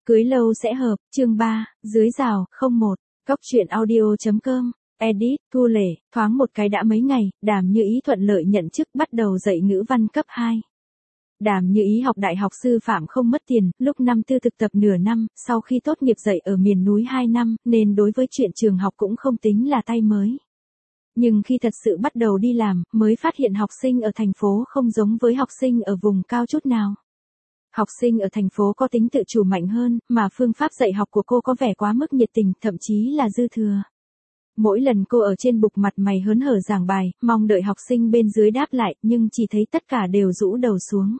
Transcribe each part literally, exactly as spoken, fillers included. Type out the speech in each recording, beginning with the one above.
Cưới lâu sẽ hợp, chương ba, dưới rào, không một, góc truyện audio.com, edit, Thu Lệ, thoáng một cái đã mấy ngày, Đàm Như Ý thuận lợi nhận chức bắt đầu dạy ngữ văn cấp hai. Đàm Như Ý học đại học sư phạm không mất tiền, lúc năm tư thực tập nửa năm, sau khi tốt nghiệp dạy ở miền núi hai năm, nên đối với chuyện trường học cũng không tính là tay mới. Nhưng khi thật sự bắt đầu đi làm, mới phát hiện học sinh ở thành phố không giống với học sinh ở vùng cao chút nào. Học sinh ở thành phố có tính tự chủ mạnh hơn, mà phương pháp dạy học của cô có vẻ quá mức nhiệt tình, thậm chí là dư thừa. Mỗi lần cô ở trên bục mặt mày hớn hở giảng bài, mong đợi học sinh bên dưới đáp lại, nhưng chỉ thấy tất cả đều rũ đầu xuống.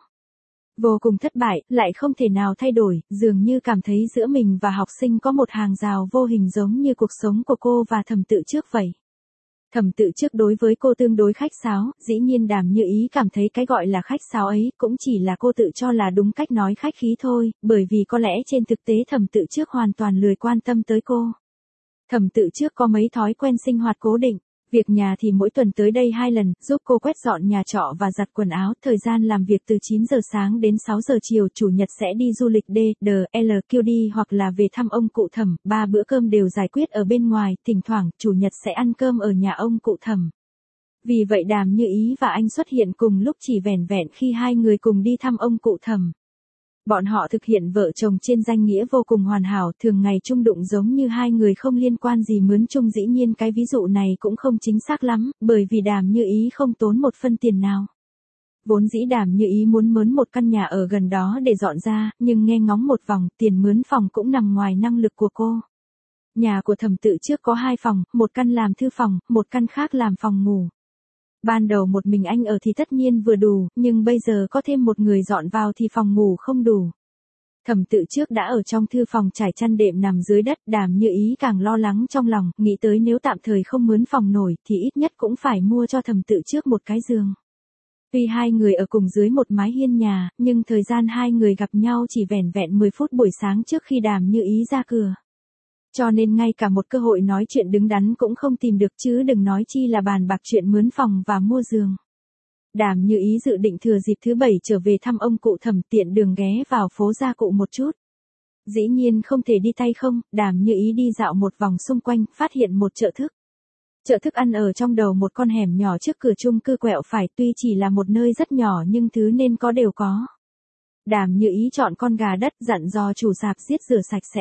Vô cùng thất bại, lại không thể nào thay đổi, dường như cảm thấy giữa mình và học sinh có một hàng rào vô hình giống như cuộc sống của cô và Thẩm Tự Trước vậy. Thẩm Tự Trước đối với cô tương đối khách sáo, dĩ nhiên Đàm Như Ý cảm thấy cái gọi là khách sáo ấy cũng chỉ là cô tự cho là đúng cách nói khách khí thôi, bởi vì có lẽ trên thực tế Thẩm Tự Trước hoàn toàn lười quan tâm tới cô. Thẩm Tự Trước có mấy thói quen sinh hoạt cố định, việc nhà thì mỗi tuần tới đây hai lần, giúp cô quét dọn nhà trọ và giặt quần áo, thời gian làm việc từ chín giờ sáng đến sáu giờ chiều, chủ nhật sẽ đi du lịch D, D, L, Q D hoặc là về thăm ông cụ Thẩm, ba bữa cơm đều giải quyết ở bên ngoài, thỉnh thoảng, chủ nhật sẽ ăn cơm ở nhà ông cụ Thẩm. Vì vậy Đàm Như Ý và anh xuất hiện cùng lúc chỉ vẻn vẹn khi hai người cùng đi thăm ông cụ Thẩm. Bọn họ thực hiện vợ chồng trên danh nghĩa vô cùng hoàn hảo, thường ngày chung đụng giống như hai người không liên quan gì mướn chung, dĩ nhiên cái ví dụ này cũng không chính xác lắm, bởi vì Đàm Như Ý không tốn một phân tiền nào. Vốn dĩ Đàm Như Ý muốn mướn một căn nhà ở gần đó để dọn ra, nhưng nghe ngóng một vòng, tiền mướn phòng cũng nằm ngoài năng lực của cô. Nhà của Thẩm Tự Trước có hai phòng, một căn làm thư phòng, một căn khác làm phòng ngủ. Ban đầu một mình anh ở thì tất nhiên vừa đủ, nhưng bây giờ có thêm một người dọn vào thì phòng ngủ không đủ. Thẩm Tự Trước đã ở trong thư phòng trải chăn đệm nằm dưới đất, Đàm Như Ý càng lo lắng trong lòng, nghĩ tới nếu tạm thời không mướn phòng nổi thì ít nhất cũng phải mua cho Thẩm Tự Trước một cái giường. Tuy hai người ở cùng dưới một mái hiên nhà, nhưng thời gian hai người gặp nhau chỉ vẻn vẹn mười phút buổi sáng trước khi Đàm Như Ý ra cửa. Cho nên ngay cả một cơ hội nói chuyện đứng đắn cũng không tìm được, chứ đừng nói chi là bàn bạc chuyện mướn phòng và mua giường. Đàm Như Ý dự định thừa dịp thứ bảy trở về thăm ông cụ Thẩm, tiện đường ghé vào phố Gia Cụ một chút. Dĩ nhiên không thể đi tay không, Đàm Như Ý đi dạo một vòng xung quanh, phát hiện một chợ thức. Chợ thức ăn ở trong đầu một con hẻm nhỏ trước cửa chung cư quẹo phải, tuy chỉ là một nơi rất nhỏ nhưng thứ nên có đều có. Đàm Như Ý chọn con gà đất, dặn dò chủ sạp giết rửa sạch sẽ.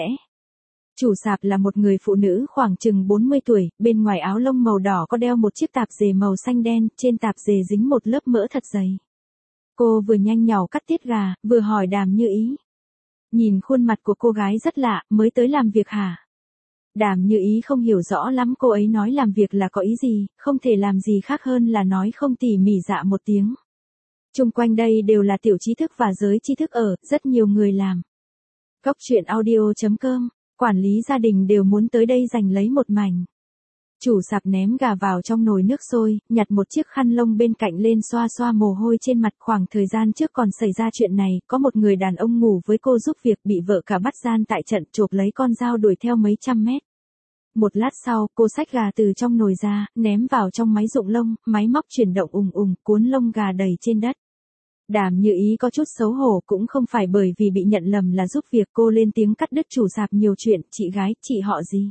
Chủ sạp là một người phụ nữ khoảng chừng bốn mươi tuổi, bên ngoài áo lông màu đỏ có đeo một chiếc tạp dề màu xanh đen, trên tạp dề dính một lớp mỡ thật dày. Cô vừa nhanh nhảu cắt tiết gà, vừa hỏi Đàm Như Ý. Nhìn khuôn mặt của cô gái rất lạ, mới tới làm việc hả? Đàm Như Ý không hiểu rõ lắm cô ấy nói làm việc là có ý gì, không thể làm gì khác hơn là nói không tỉ mỉ dạ một tiếng. Chung quanh đây đều là tiểu trí thức và giới trí thức ở, rất nhiều người làm. Góc truyện audio.com, quản lý gia đình đều muốn tới đây giành lấy một mảnh. Chủ sạp ném gà vào trong nồi nước sôi, nhặt một chiếc khăn lông bên cạnh lên xoa xoa mồ hôi trên mặt. Khoảng thời gian trước còn xảy ra chuyện này, có một người đàn ông ngủ với cô giúp việc bị vợ cả bắt gian tại trận, chộp lấy con dao đuổi theo mấy trăm mét. Một lát sau, cô xách gà từ trong nồi ra, ném vào trong máy rụng lông, máy móc chuyển động ùng ùng, cuốn lông gà đầy trên đất. Đàm Như Ý có chút xấu hổ, cũng không phải bởi vì bị nhận lầm là giúp việc, cô lên tiếng cắt đứt chủ sạp nhiều chuyện. Chị gái, chị họ gì?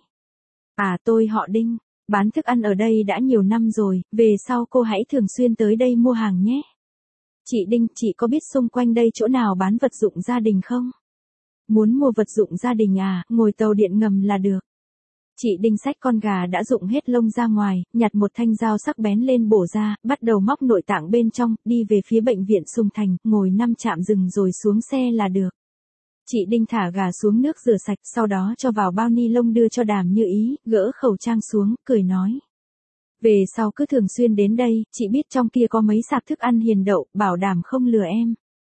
À, tôi họ Đinh, bán thức ăn ở đây đã nhiều năm rồi, về sau cô hãy thường xuyên tới đây mua hàng nhé. Chị Đinh, chị có biết xung quanh đây chỗ nào bán vật dụng gia đình không? Muốn mua vật dụng gia đình à, ngồi tàu điện ngầm là được. Chị Đinh xách con gà đã rụng hết lông ra ngoài, nhặt một thanh dao sắc bén lên bổ ra, bắt đầu móc nội tạng bên trong, đi về phía bệnh viện Sùng Thành, ngồi năm trạm dừng rồi xuống xe là được. Chị Đinh thả gà xuống nước rửa sạch, sau đó cho vào bao ni lông đưa cho Đàm Như Ý, gỡ khẩu trang xuống, cười nói. Về sau cứ thường xuyên đến đây, chị biết trong kia có mấy sạp thức ăn hiền đậu, bảo đảm không lừa em.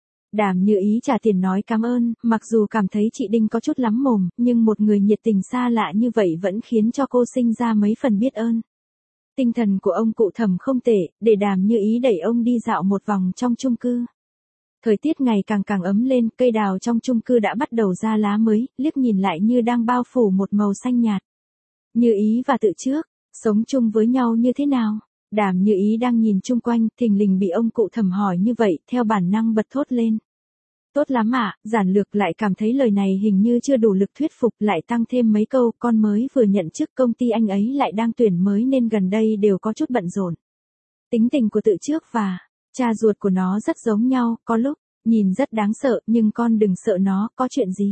Đàm Như Ý trả tiền nói cảm ơn, mặc dù cảm thấy chị Đinh có chút lắm mồm, nhưng một người nhiệt tình xa lạ như vậy vẫn khiến cho cô sinh ra mấy phần biết ơn. Tinh thần của ông cụ Thẩm không tệ, để Đàm Như Ý đẩy ông đi dạo một vòng trong chung cư. Thời tiết ngày càng càng ấm lên, cây đào trong chung cư đã bắt đầu ra lá mới, liếc nhìn lại như đang bao phủ một màu xanh nhạt. Như Ý và Tự Trước, sống chung với nhau như thế nào? Đàm Như Ý đang nhìn chung quanh, thình lình bị ông cụ Thẩm hỏi như vậy, theo bản năng bật thốt lên. Tốt lắm ạ, giản lược lại cảm thấy lời này hình như chưa đủ lực thuyết phục, lại tăng thêm mấy câu, con mới vừa nhận chức công ty anh ấy lại đang tuyển mới nên gần đây đều có chút bận rộn. Tính tình của tự trước và cha ruột của nó rất giống nhau, có lúc, nhìn rất đáng sợ, nhưng con đừng sợ nó, có chuyện gì.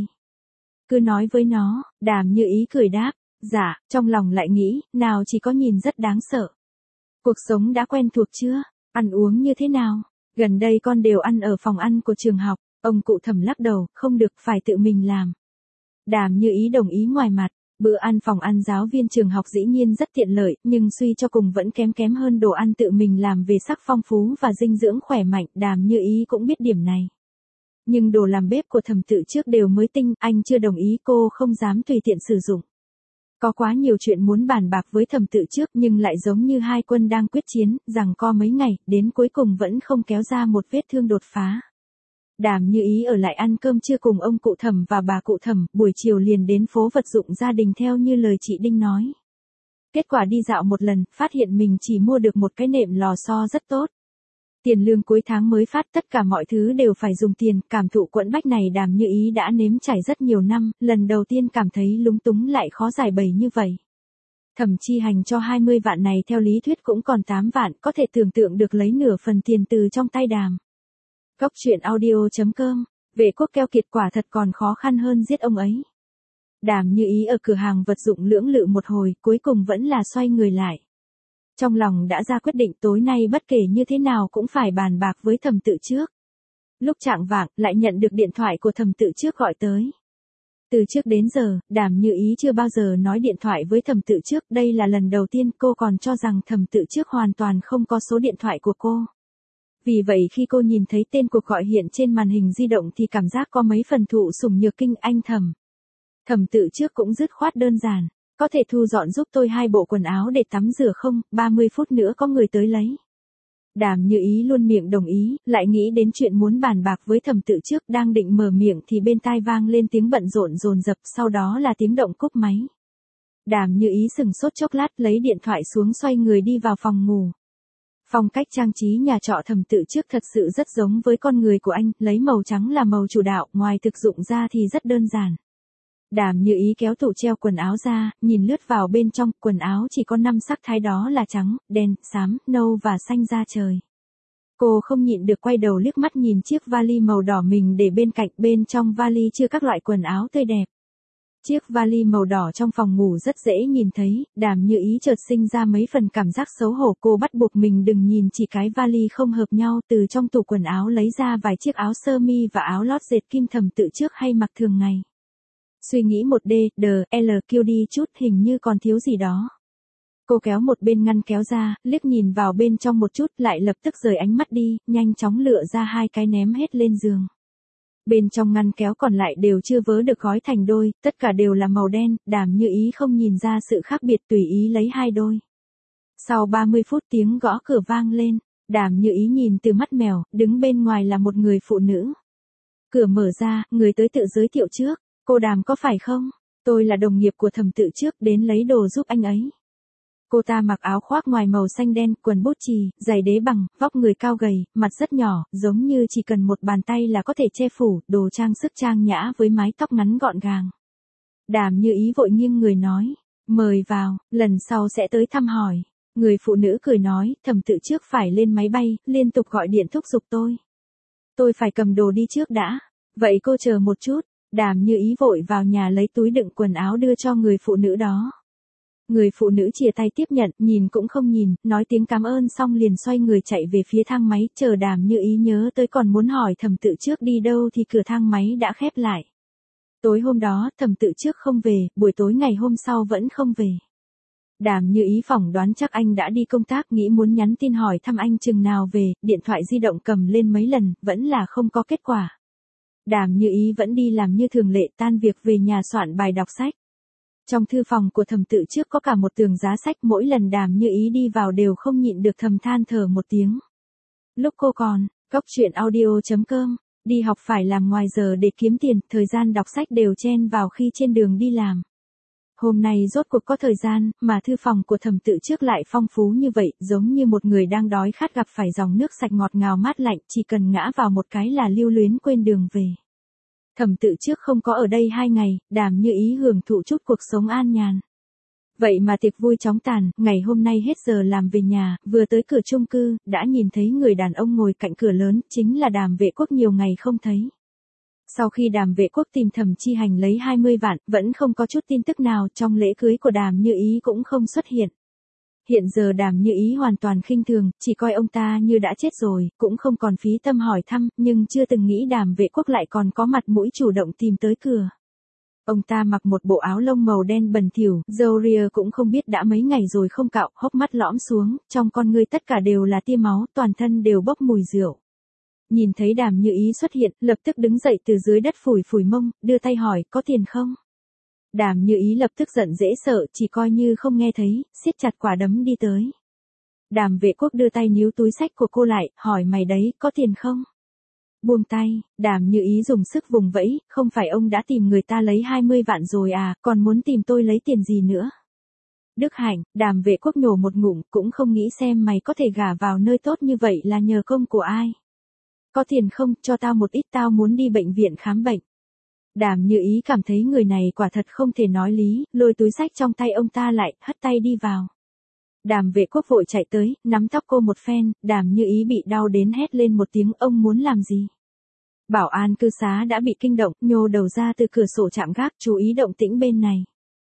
Cứ nói với nó, Đàm Như Ý cười đáp, dạ, trong lòng lại nghĩ, nào chỉ có nhìn rất đáng sợ. Cuộc sống đã quen thuộc chưa? Ăn uống như thế nào? Gần đây con đều ăn ở phòng ăn của trường học. Ông cụ Thẩm lắc đầu, không được, phải tự mình làm. Đàm Như Ý đồng ý ngoài mặt, bữa ăn phòng ăn giáo viên trường học dĩ nhiên rất tiện lợi, nhưng suy cho cùng vẫn kém kém hơn đồ ăn tự mình làm về sắc phong phú và dinh dưỡng khỏe mạnh, Đàm Như Ý cũng biết điểm này. Nhưng đồ làm bếp của Thẩm Tự Trước đều mới tinh, anh chưa đồng ý, cô không dám tùy tiện sử dụng. Có quá nhiều chuyện muốn bàn bạc với Thẩm Tự Trước nhưng lại giống như hai quân đang quyết chiến, rằng co mấy ngày, đến cuối cùng vẫn không kéo ra một vết thương đột phá. Đàm Như Ý ở lại ăn cơm trưa cùng ông cụ Thẩm và bà cụ Thẩm, buổi chiều liền đến phố vật dụng gia đình theo như lời chị Đinh nói. Kết quả đi dạo một lần, phát hiện mình chỉ mua được một cái nệm lò xo rất tốt. Tiền lương cuối tháng mới phát, tất cả mọi thứ đều phải dùng tiền, cảm thụ quẫn bách này Đàm Như Ý đã nếm trải rất nhiều năm, lần đầu tiên cảm thấy lúng túng lại khó giải bày như vậy. Thẩm Chi Hành cho hai mươi vạn này theo lý thuyết cũng còn tám vạn, có thể tưởng tượng được lấy nửa phần tiền từ trong tay Đàm. Góc truyện audio chấm com, Vệ Quốc keo kiệt quả thật còn khó khăn hơn giết ông ấy. Đàm Như Ý ở cửa hàng vật dụng lưỡng lự một hồi, cuối cùng vẫn là xoay người lại. Trong lòng đã ra quyết định tối nay bất kể như thế nào cũng phải bàn bạc với Thẩm Tự Trước. Lúc chạng vạng, lại nhận được điện thoại của Thẩm Tự Trước gọi tới. Từ trước đến giờ, Đàm Như Ý chưa bao giờ nói điện thoại với Thẩm Tự Trước, đây là lần đầu tiên cô còn cho rằng Thẩm Tự Trước hoàn toàn không có số điện thoại của cô. Vì vậy khi cô nhìn thấy tên cuộc gọi hiện trên màn hình di động thì cảm giác có mấy phần thụ sủng nhược kinh. Anh Thẩm. Thẩm Tự Trước cũng dứt khoát đơn giản. Có thể thu dọn giúp tôi hai bộ quần áo để tắm rửa không, ba mươi phút nữa có người tới lấy. Đàm Như Ý luôn miệng đồng ý, lại nghĩ đến chuyện muốn bàn bạc với Thẩm Tự Trước, đang định mở miệng thì bên tai vang lên tiếng bận rộn dồn dập, sau đó là tiếng động cúp máy. Đàm Như Ý sừng sốt chốc lát, lấy điện thoại xuống xoay người đi vào phòng ngủ. Phong cách trang trí nhà trọ Thẩm Tự Trước thật sự rất giống với con người của anh, lấy màu trắng là màu chủ đạo, ngoài thực dụng ra thì rất đơn giản. Đàm Như Ý kéo tủ treo quần áo ra, nhìn lướt vào bên trong, quần áo chỉ có năm sắc thái, đó là trắng, đen, xám, nâu và xanh da trời. Cô không nhịn được quay đầu liếc mắt nhìn chiếc vali màu đỏ mình để bên cạnh, bên trong vali chứa các loại quần áo tươi đẹp. Chiếc vali màu đỏ trong phòng ngủ rất dễ nhìn thấy, Đàm Như Ý chợt sinh ra mấy phần cảm giác xấu hổ, cô bắt buộc mình đừng nhìn chỉ cái vali không hợp nhau, từ trong tủ quần áo lấy ra vài chiếc áo sơ mi và áo lót dệt kim Thẩm Tự Trước hay mặc thường ngày. Suy nghĩ một D, D, L, Q đi chút, hình như còn thiếu gì đó. Cô kéo một bên ngăn kéo ra, liếc nhìn vào bên trong một chút, lại lập tức rời ánh mắt đi, nhanh chóng lựa ra hai cái ném hết lên giường. Bên trong ngăn kéo còn lại đều chưa vớ được gói thành đôi, tất cả đều là màu đen, Đàm Như Ý không nhìn ra sự khác biệt, tùy ý lấy hai đôi. Sau ba mươi phút tiếng gõ cửa vang lên, Đàm Như Ý nhìn từ mắt mèo, đứng bên ngoài là một người phụ nữ. Cửa mở ra, người tới tự giới thiệu trước. Cô Đàm có phải không? Tôi là đồng nghiệp của Thẩm Tự Trước, đến lấy đồ giúp anh ấy. Cô ta mặc áo khoác ngoài màu xanh đen, quần bút chì, giày đế bằng, vóc người cao gầy, mặt rất nhỏ, giống như chỉ cần một bàn tay là có thể che phủ, đồ trang sức trang nhã với mái tóc ngắn gọn gàng. Đàm Như Ý vội nghiêng người nói, mời vào, lần sau sẽ tới thăm hỏi. Người phụ nữ cười nói, Thẩm Tự Trước phải lên máy bay, liên tục gọi điện thúc giục tôi. Tôi phải cầm đồ đi trước đã. Vậy cô chờ một chút. Đàm Như Ý vội vào nhà lấy túi đựng quần áo đưa cho người phụ nữ đó. Người phụ nữ chìa tay tiếp nhận, nhìn cũng không nhìn, nói tiếng cảm ơn xong liền xoay người chạy về phía thang máy, chờ Đàm Như Ý nhớ tới còn muốn hỏi Thẩm Tự Trước đi đâu thì cửa thang máy đã khép lại. Tối hôm đó, Thẩm Tự Trước không về, buổi tối ngày hôm sau vẫn không về. Đàm Như Ý phỏng đoán chắc anh đã đi công tác, nghĩ muốn nhắn tin hỏi thăm anh chừng nào về, điện thoại di động cầm lên mấy lần, vẫn là không có kết quả. Đàm Như Ý vẫn đi làm như thường lệ, tan việc về nhà soạn bài đọc sách. Trong thư phòng của Thẩm Tự Trước có cả một tường giá sách, mỗi lần Đàm Như Ý đi vào đều không nhịn được thầm than thở một tiếng. Lúc cô còn, góc truyện audio chấm com, đi học phải làm ngoài giờ để kiếm tiền, thời gian đọc sách đều chen vào khi trên đường đi làm. Hôm nay rốt cuộc có thời gian, mà thư phòng của Thẩm Tự Trước lại phong phú như vậy, giống như một người đang đói khát gặp phải dòng nước sạch ngọt ngào mát lạnh, chỉ cần ngã vào một cái là lưu luyến quên đường về. Thẩm Tự Trước không có ở đây hai ngày, Đàm Như Ý hưởng thụ chút cuộc sống an nhàn. Vậy mà tiệc vui chóng tàn, ngày hôm nay hết giờ làm về nhà, vừa tới cửa chung cư, đã nhìn thấy người đàn ông ngồi cạnh cửa lớn, chính là Đàm Vệ Quốc nhiều ngày không thấy. Sau khi Đàm Vệ Quốc tìm Thẩm Chi Hành lấy hai mươi vạn, vẫn không có chút tin tức nào, trong lễ cưới của Đàm Như Ý cũng không xuất hiện. Hiện giờ Đàm Như Ý hoàn toàn khinh thường, chỉ coi ông ta như đã chết rồi, cũng không còn phí tâm hỏi thăm, nhưng chưa từng nghĩ Đàm Vệ Quốc lại còn có mặt mũi chủ động tìm tới cửa. Ông ta mặc một bộ áo lông màu đen bẩn thỉu, râu ria cũng không biết đã mấy ngày rồi không cạo, hốc mắt lõm xuống, trong con ngươi tất cả đều là tia máu, toàn thân đều bốc mùi rượu. Nhìn thấy Đàm Như Ý xuất hiện, lập tức đứng dậy từ dưới đất phủi phủi mông, đưa tay hỏi, có tiền không? Đàm Như Ý lập tức giận dễ sợ, chỉ coi như không nghe thấy, siết chặt quả đấm đi tới. Đàm Vệ Quốc đưa tay níu túi xách của cô lại, hỏi mày đấy, có tiền không? Buông tay, Đàm Như Ý dùng sức vùng vẫy, không phải ông đã tìm người ta lấy hai mươi vạn rồi à, còn muốn tìm tôi lấy tiền gì nữa? Đức Hạnh, Đàm Vệ Quốc nhổ một ngụm, cũng không nghĩ xem mày có thể gả vào nơi tốt như vậy là nhờ công của ai. Có tiền không, cho tao một ít, tao muốn đi bệnh viện khám bệnh. Đàm Như Ý cảm thấy người này quả thật không thể nói lý, lôi túi xách trong tay ông ta lại, hất tay đi vào. Đàm Vệ Quốc vội chạy tới, nắm tóc cô một phen, Đàm Như Ý bị đau đến hét lên một tiếng, ông muốn làm gì? Bảo an cư xá đã bị kinh động, nhô đầu ra từ cửa sổ trạm gác, chú ý động tĩnh bên này.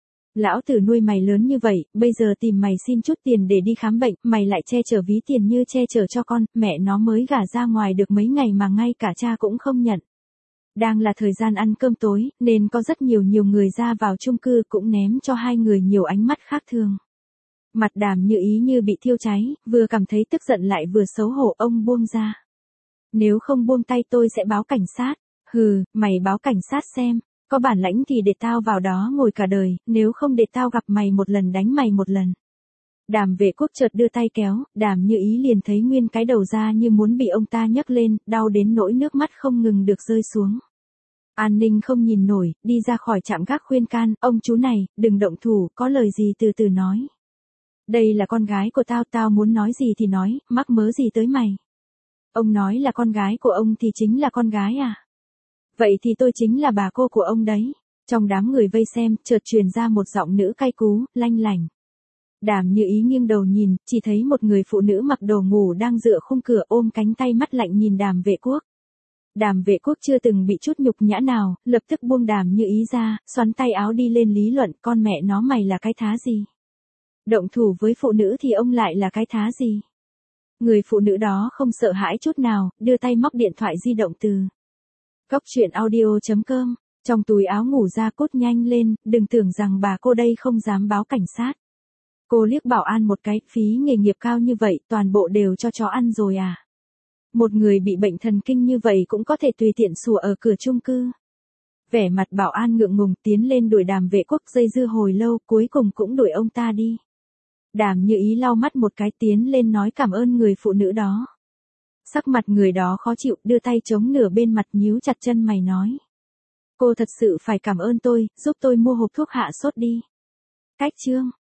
Lão tử nuôi mày lớn như vậy, bây giờ tìm mày xin chút tiền để đi khám bệnh, mày lại che chở ví tiền như che chở cho con, mẹ nó mới gả ra ngoài được mấy ngày mà ngay cả cha cũng không nhận. Đang là thời gian ăn cơm tối, nên có rất nhiều nhiều người ra vào chung cư cũng ném cho hai người nhiều ánh mắt khác thường. Mặt Đàm Như Ý như bị thiêu cháy, vừa cảm thấy tức giận lại vừa xấu hổ, ông buông ra. Nếu không buông tay tôi sẽ báo cảnh sát. Hừ, mày báo cảnh sát xem, có bản lãnh thì để tao vào đó ngồi cả đời, nếu không để tao gặp mày một lần đánh mày một lần. Đàm Vệ Quốc chợt đưa tay kéo, Đàm Như Ý liền thấy nguyên cái đầu ra như muốn bị ông ta nhấc lên, đau đến nỗi nước mắt không ngừng được rơi xuống. An ninh không nhìn nổi, đi ra khỏi trạm gác khuyên can, ông chú này, đừng động thủ, có lời gì từ từ nói. Đây là con gái của tao, tao muốn nói gì thì nói, mắc mớ gì tới mày. Ông nói là con gái của ông thì chính là con gái à? Vậy thì tôi chính là bà cô của ông đấy. Trong đám người vây xem, chợt truyền ra một giọng nữ cay cú, lanh lảnh. Đàm Như Ý nghiêng đầu nhìn, chỉ thấy một người phụ nữ mặc đồ ngủ đang dựa khung cửa ôm cánh tay mắt lạnh nhìn Đàm Vệ Quốc. Đàm Vệ Quốc chưa từng bị chút nhục nhã nào, lập tức buông Đàm Như Ý ra, xoắn tay áo đi lên lý luận, con mẹ nó mày là cái thá gì? Động thủ với phụ nữ thì ông lại là cái thá gì? Người phụ nữ đó không sợ hãi chút nào, đưa tay móc điện thoại di động từ Cóc truyện audio chấm com, trong túi áo ngủ ra cốt nhanh lên, đừng tưởng rằng bà cô đây không dám báo cảnh sát. Cô liếc bảo an một cái, phí nghề nghiệp cao như vậy, toàn bộ đều cho chó ăn rồi à? Một người bị bệnh thần kinh như vậy cũng có thể tùy tiện sủa ở cửa chung cư. Vẻ mặt bảo an ngượng ngùng tiến lên đuổi Đàm Vệ Quốc, dây dưa hồi lâu, cuối cùng cũng đuổi ông ta đi. Đàm Như Ý lau mắt một cái, tiến lên nói cảm ơn người phụ nữ đó. Sắc mặt người đó khó chịu, đưa tay chống nửa bên mặt nhíu chặt chân mày nói. Cô thật sự phải cảm ơn tôi, giúp tôi mua hộp thuốc hạ sốt đi. Cách chương.